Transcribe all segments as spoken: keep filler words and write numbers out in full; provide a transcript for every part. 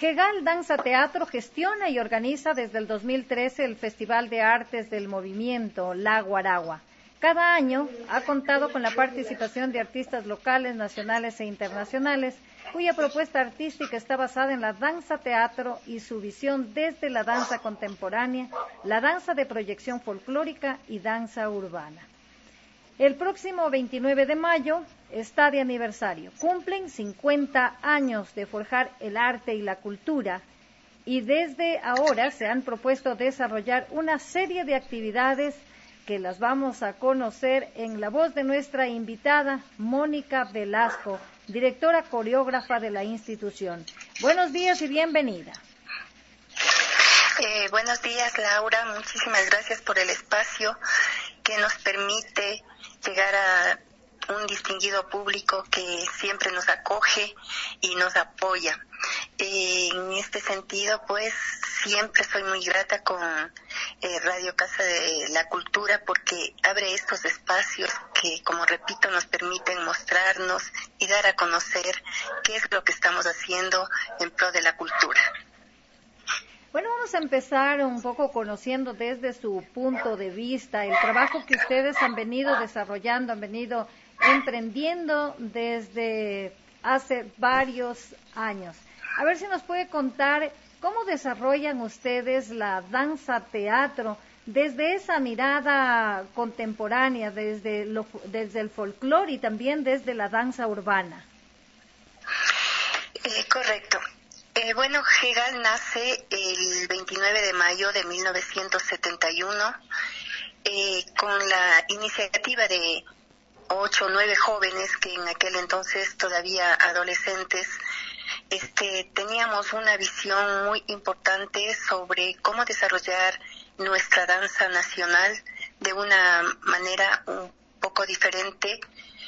Jegal Danza Teatro gestiona y organiza desde el dos mil trece el Festival de Artes del Movimiento, La Guaragua. Cada año ha contado con la participación de artistas locales, nacionales e internacionales, cuya propuesta artística está basada en la danza teatro y su visión desde la danza contemporánea, la danza de proyección folclórica y danza urbana. El próximo veintinueve de mayo está de aniversario. Cumplen cincuenta años de forjar el arte y la cultura y desde ahora se han propuesto desarrollar una serie de actividades que las vamos a conocer en la voz de nuestra invitada, Mónica Velasco, directora coreógrafa de la institución. Buenos días y bienvenida. Eh, buenos días, Laura. Muchísimas gracias por el espacio que nos permite llegar a un distinguido público que siempre nos acoge y nos apoya. Eh, en este sentido, pues, siempre soy muy grata con eh, Radio Casa de la Cultura porque abre estos espacios que, como repito, nos permiten mostrarnos y dar a conocer qué es lo que estamos haciendo en pro de la cultura. Bueno, vamos a empezar un poco conociendo desde su punto de vista el trabajo que ustedes han venido desarrollando, han venido emprendiendo desde hace varios años. A ver si nos puede contar cómo desarrollan ustedes la danza teatro desde esa mirada contemporánea, desde, lo, desde el folclore y también desde la danza urbana. Eh, correcto. Eh, bueno, Jegal nace el veintinueve de mayo de mil novecientos setenta y uno eh, con la iniciativa de ocho o nueve jóvenes que en aquel entonces todavía adolescentes este, teníamos una visión muy importante sobre cómo desarrollar nuestra danza nacional de una manera un poco diferente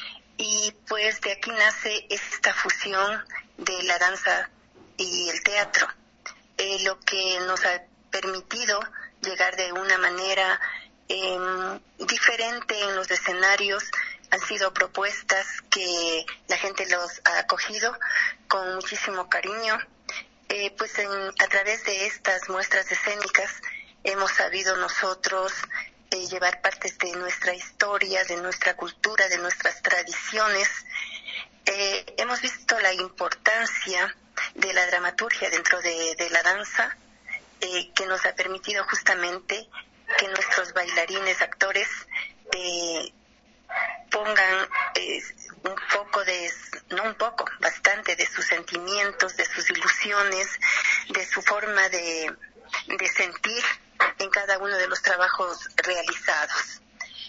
y pues de aquí nace esta fusión de la danza y el teatro, eh, lo que nos ha permitido llegar de una manera eh, diferente en los escenarios. Han sido propuestas que la gente los ha acogido con muchísimo cariño. Eh, pues en, a través de estas muestras escénicas hemos sabido nosotros eh, llevar partes de nuestra historia, de nuestra cultura, de nuestras tradiciones. Eh, hemos visto la importancia de la dramaturgia dentro de, de la danza, eh, que nos ha permitido justamente que nuestros bailarines, actores, eh, pongan eh, un poco de, no un poco, bastante de sus sentimientos, de sus ilusiones, de su forma de, de sentir en cada uno de los trabajos realizados.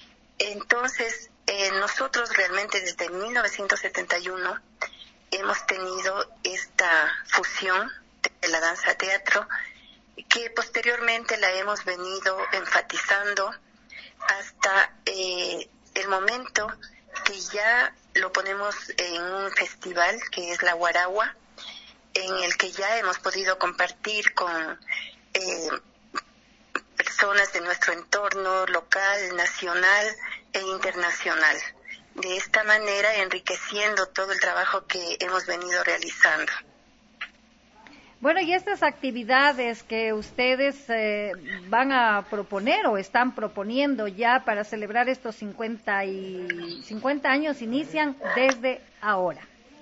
Entonces, eh, nosotros realmente desde mil novecientos setenta y uno hemos tenido esta fusión de la danza teatro que posteriormente la hemos venido enfatizando hasta eh, el momento que ya lo ponemos en un festival que es La Guaragua, en el que ya hemos podido compartir con eh, personas de nuestro entorno local, nacional e internacional. De esta manera enriqueciendo todo el trabajo que hemos venido realizando. Bueno, y estas actividades que ustedes eh, van a proponer o están proponiendo ya para celebrar estos cincuenta, y, cincuenta años inician desde ahora.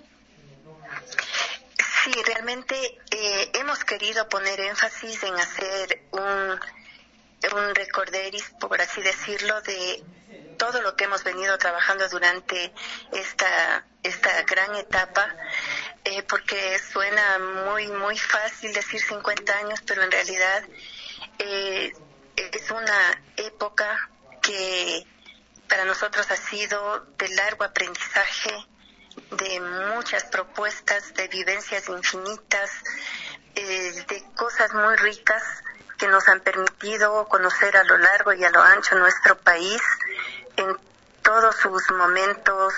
Sí, realmente eh, hemos querido poner énfasis en hacer un, un recorderis, por así decirlo, de todo lo que hemos venido trabajando durante esta esta gran etapa, eh, porque suena muy muy fácil decir cincuenta años, pero en realidad eh, es una época que para nosotros ha sido de largo aprendizaje, de muchas propuestas, de vivencias infinitas, eh, de cosas muy ricas que nos han permitido conocer a lo largo y a lo ancho nuestro país en todos sus momentos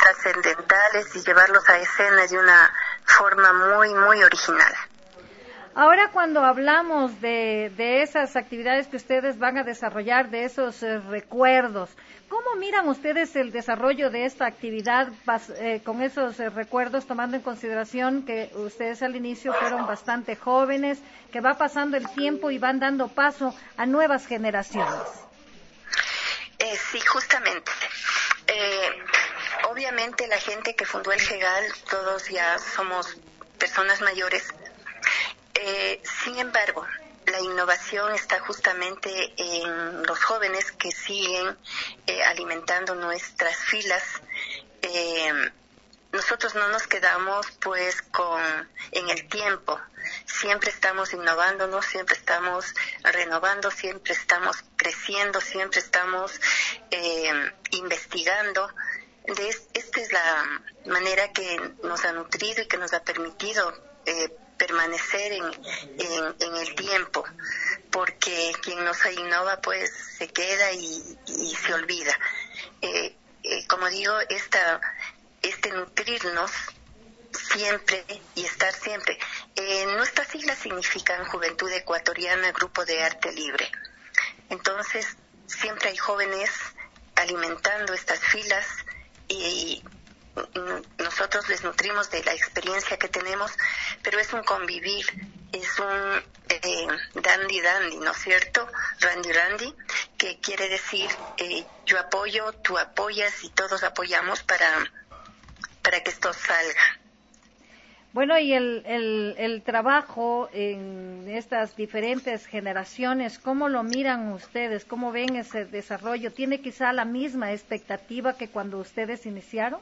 trascendentales y llevarlos a escena de una forma muy, muy original. Ahora cuando hablamos de, de esas actividades que ustedes van a desarrollar, de esos eh, recuerdos, ¿cómo miran ustedes el desarrollo de esta actividad eh, con esos eh, recuerdos, tomando en consideración que ustedes al inicio fueron bastante jóvenes, que va pasando el tiempo y van dando paso a nuevas generaciones? Eh, sí, justamente. Eh, obviamente la gente que fundó el GEGAL, todos ya somos personas mayores. Eh, sin embargo, la innovación está justamente en los jóvenes que siguen eh, alimentando nuestras filas. Eh, nosotros no nos quedamos pues con en el tiempo. Siempre estamos innovándonos, siempre estamos renovando, siempre estamos creciendo, siempre estamos eh, investigando. De es, esta es la manera que nos ha nutrido y que nos ha permitido eh, permanecer en, en, en el tiempo, porque quien no se innova pues se queda y, y se olvida. Eh, eh, como digo, esta, este nutrirnos siempre y estar siempre. Eh, nuestras siglas significan Juventud Ecuatoriana, Grupo de Arte Libre. Entonces, siempre hay jóvenes alimentando estas filas y nosotros les nutrimos de la experiencia que tenemos, pero es un convivir, es un eh, dandy dandy, ¿no es cierto? Randy randy, que quiere decir eh, yo apoyo, tú apoyas y todos apoyamos para, para que esto salga. Bueno, y el, el, el trabajo en estas diferentes generaciones, ¿cómo lo miran ustedes? ¿Cómo ven ese desarrollo? ¿Tiene quizá la misma expectativa que cuando ustedes iniciaron?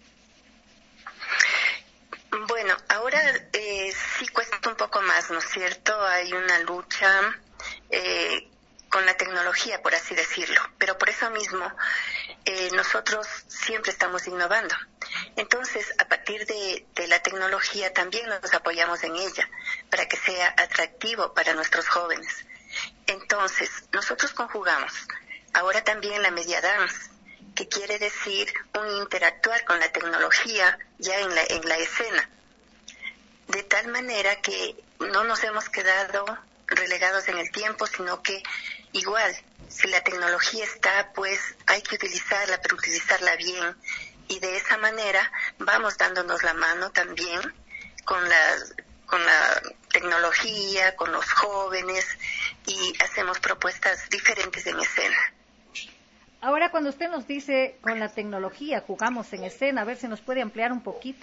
Bueno, ahora eh, sí cuesta un poco más, ¿no es cierto? Hay una lucha eh, con la tecnología, por así decirlo, pero por eso mismo eh, nosotros siempre estamos innovando. Entonces, a partir de, de la tecnología también nos apoyamos en ella para que sea atractivo para nuestros jóvenes. Entonces, nosotros conjugamos ahora también la media dance, que quiere decir un interactuar con la tecnología ya en la, en la escena, de tal manera que no nos hemos quedado relegados en el tiempo, sino que igual, si la tecnología está, pues hay que utilizarla, pero utilizarla bien, y de esa manera vamos dándonos la mano también con la, con la tecnología, con los jóvenes, y hacemos propuestas diferentes en escena. Ahora, cuando usted nos dice con la tecnología jugamos en escena, a ver si nos puede ampliar un poquito.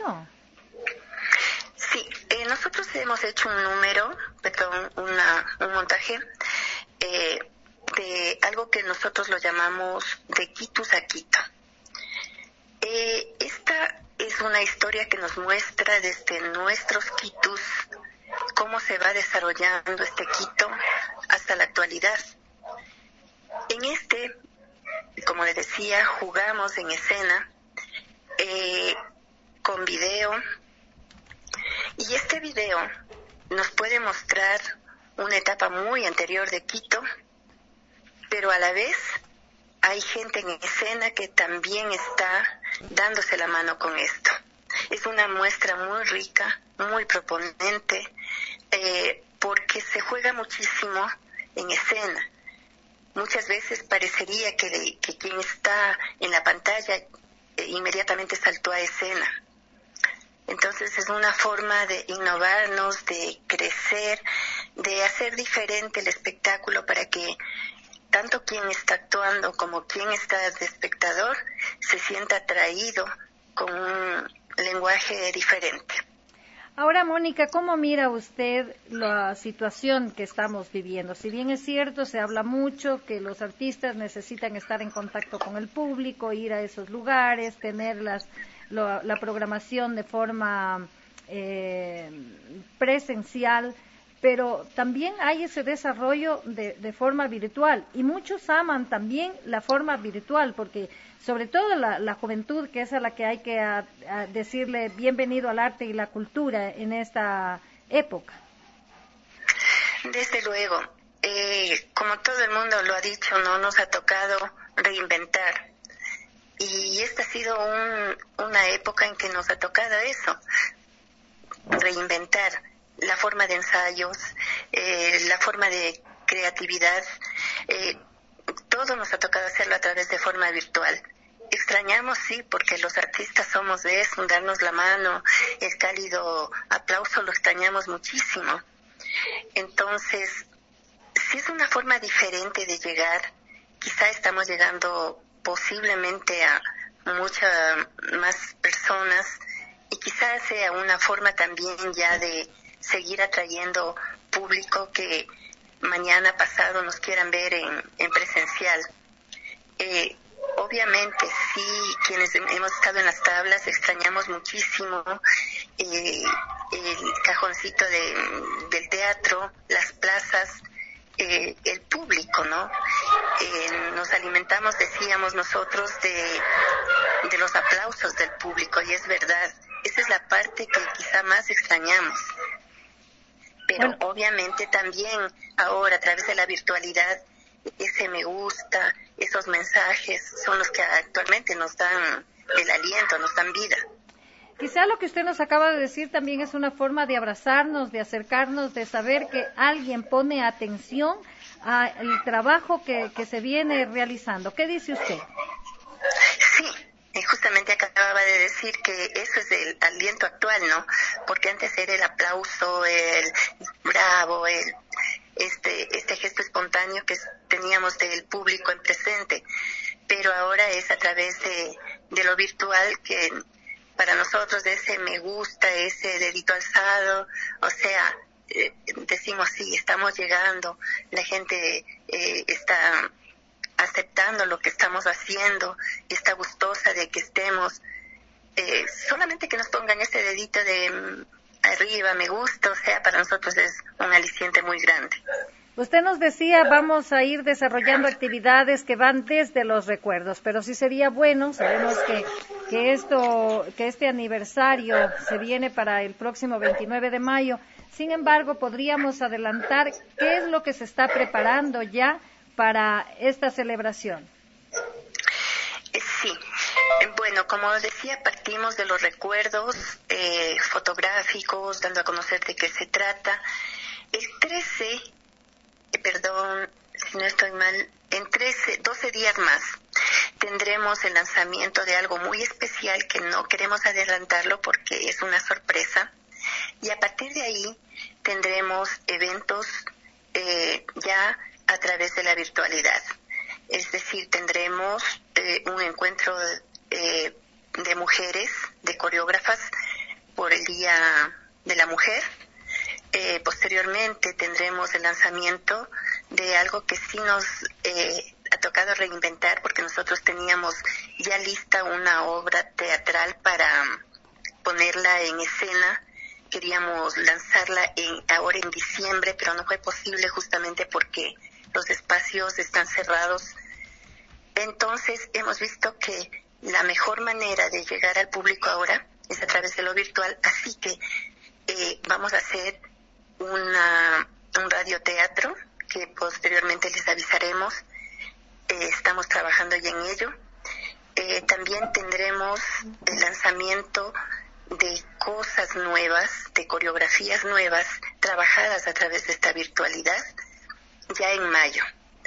Sí, eh, nosotros hemos hecho un número, perdón, una, un montaje eh, de algo que nosotros lo llamamos de quitus a Quito. Eh, esta es una historia que nos muestra desde nuestros quitus cómo se va desarrollando este Quito hasta la actualidad. En este, como les decía, jugamos en escena eh, con video, y este video nos puede mostrar una etapa muy anterior de Quito, pero a la vez hay gente en escena que también está dándose la mano con esto. Es una muestra muy rica, muy proponente, eh, porque se juega muchísimo en escena. Muchas veces parecería que, que quien está en la pantalla eh, inmediatamente saltó a escena. Entonces es una forma de innovarnos, de crecer, de hacer diferente el espectáculo para que tanto quien está actuando como quien está de espectador se sienta atraído con un lenguaje diferente. Ahora, Mónica, ¿cómo mira usted la situación que estamos viviendo? Si bien es cierto, se habla mucho que los artistas necesitan estar en contacto con el público, ir a esos lugares, tener las, lo, la programación de forma eh, presencial, pero también hay ese desarrollo de, de forma virtual, y muchos aman también la forma virtual, porque sobre todo la, la juventud, que es a la que hay que a, a decirle bienvenido al arte y la cultura en esta época. Desde luego, eh, como todo el mundo lo ha dicho, no nos ha tocado reinventar, y esta ha sido un, una época en que nos ha tocado eso, reinventar. la forma de ensayos, eh, la forma de creatividad, eh, todo nos ha tocado hacerlo a través de forma virtual. Extrañamos, sí, porque los artistas somos de eso, darnos la mano, el cálido aplauso lo extrañamos muchísimo. Entonces, si es una forma diferente de llegar, quizá estamos llegando posiblemente a muchas más personas y quizás sea una forma también ya de seguir atrayendo público que mañana pasado nos quieran ver en, en presencial. Eh, obviamente sí, quienes hemos estado en las tablas extrañamos muchísimo eh, el cajoncito de, del teatro, las plazas, eh, el público, ¿no? Eh, nos alimentamos, decíamos nosotros, de, de los aplausos del público, y es verdad, esa es la parte que quizá más extrañamos. Pero bueno, obviamente también ahora a través de la virtualidad, ese me gusta, esos mensajes son los que actualmente nos dan el aliento, nos dan vida. Quizá lo que usted nos acaba de decir también es una forma de abrazarnos, de acercarnos, de saber que alguien pone atención al trabajo que, que se viene realizando. ¿Qué dice usted? Sí, justamente acababa de decir que eso es el aliento actual, ¿no? Porque antes era el aplauso, el bravo, el este este gesto espontáneo que teníamos del público en presente, pero ahora es a través de, de lo virtual, que para nosotros ese me gusta, ese dedito alzado, o sea, eh, decimos sí, estamos llegando, la gente eh, está aceptando lo que estamos haciendo, está gustosa de que estemos, eh, solamente que nos pongan ese dedito de arriba, me gusta, o sea, para nosotros es un aliciente muy grande. Usted nos decía, vamos a ir desarrollando actividades que van desde los recuerdos, pero sí sería bueno, sabemos que, que esto, que este aniversario se viene para el próximo veintinueve de mayo, sin embargo, podríamos adelantar qué es lo que se está preparando ya para esta celebración. Sí, bueno, como decía, partimos de los recuerdos eh, fotográficos, dando a conocer de qué se trata. El trece, eh, perdón, si no estoy mal, en trece, doce días más tendremos el lanzamiento de algo muy especial que no queremos adelantarlo porque es una sorpresa. Y a partir de ahí tendremos eventos eh, ya a través de la virtualidad. Es decir, tendremos eh, un encuentro eh, de mujeres, de coreógrafas, por el Día de la Mujer. Eh, posteriormente tendremos el lanzamiento de algo que sí nos eh, ha tocado reinventar, porque nosotros teníamos ya lista una obra teatral para ponerla en escena. Queríamos lanzarla en, ahora en diciembre, pero no fue posible justamente porque los espacios están cerrados. Entonces hemos visto que la mejor manera de llegar al público ahora es a través de lo virtual, así que eh, vamos a hacer una, un radioteatro que posteriormente les avisaremos. Eh, estamos trabajando ya en ello. Eh, también tendremos el lanzamiento de cosas nuevas, de coreografías nuevas, trabajadas a través de esta virtualidad, ya en mayo.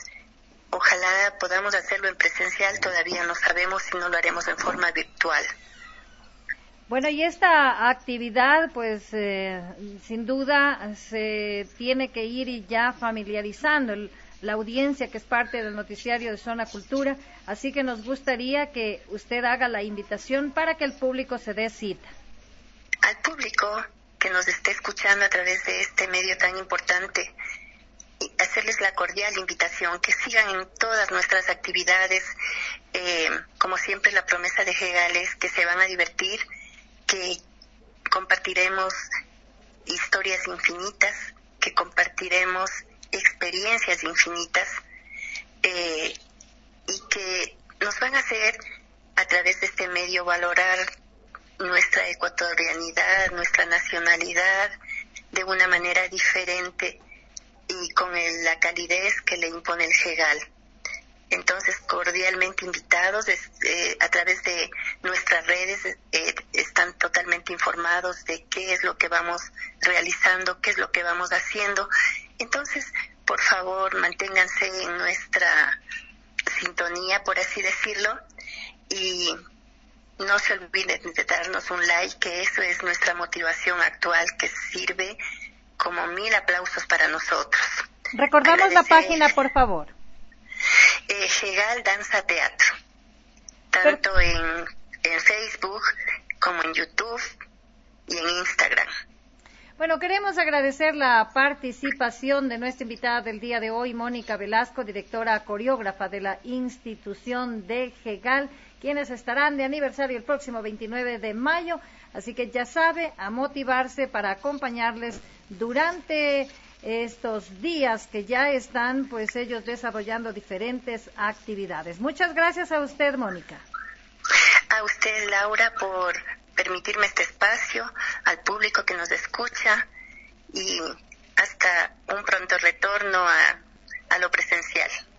Ojalá podamos hacerlo en presencial, todavía no sabemos si no lo haremos en forma virtual. Bueno, y esta actividad, pues, eh, sin duda, se tiene que ir ya familiarizando el, la audiencia que es parte del noticiario de Zona Cultura, así que nos gustaría que usted haga la invitación para que el público se dé cita. Al público que nos esté escuchando a través de este medio tan importante, y hacerles la cordial invitación que sigan en todas nuestras actividades. Eh, como siempre, la promesa de Hegal es que se van a divertir, que compartiremos historias infinitas, que compartiremos experiencias infinitas, eh, y que nos van a hacer a través de este medio valorar nuestra ecuatorianidad, nuestra nacionalidad de una manera diferente y con el, la calidez que le impone el Hegal. Entonces, cordialmente invitados, eh, a través de nuestras redes eh, están totalmente informados de qué es lo que vamos realizando, qué es lo que vamos haciendo. Entonces, por favor, manténganse en nuestra sintonía, por así decirlo, y no se olviden de darnos un like, que eso es nuestra motivación actual, que sirve como mil aplausos para nosotros. Recordamos Agradecer. La página, por favor. Eh, Hegal Danza Teatro, tanto Pero... en, en Facebook como en YouTube y en Instagram. Bueno, queremos agradecer la participación de nuestra invitada del día de hoy, Mónica Velasco, directora coreógrafa de la institución de Hegal, quienes estarán de aniversario el próximo veintinueve de mayo, así que ya sabe, a motivarse para acompañarles durante estos días que ya están, pues ellos desarrollando diferentes actividades. Muchas gracias a usted, Mónica. A usted, Laura, por permitirme este espacio, al público que nos escucha y hasta un pronto retorno a, a lo presencial.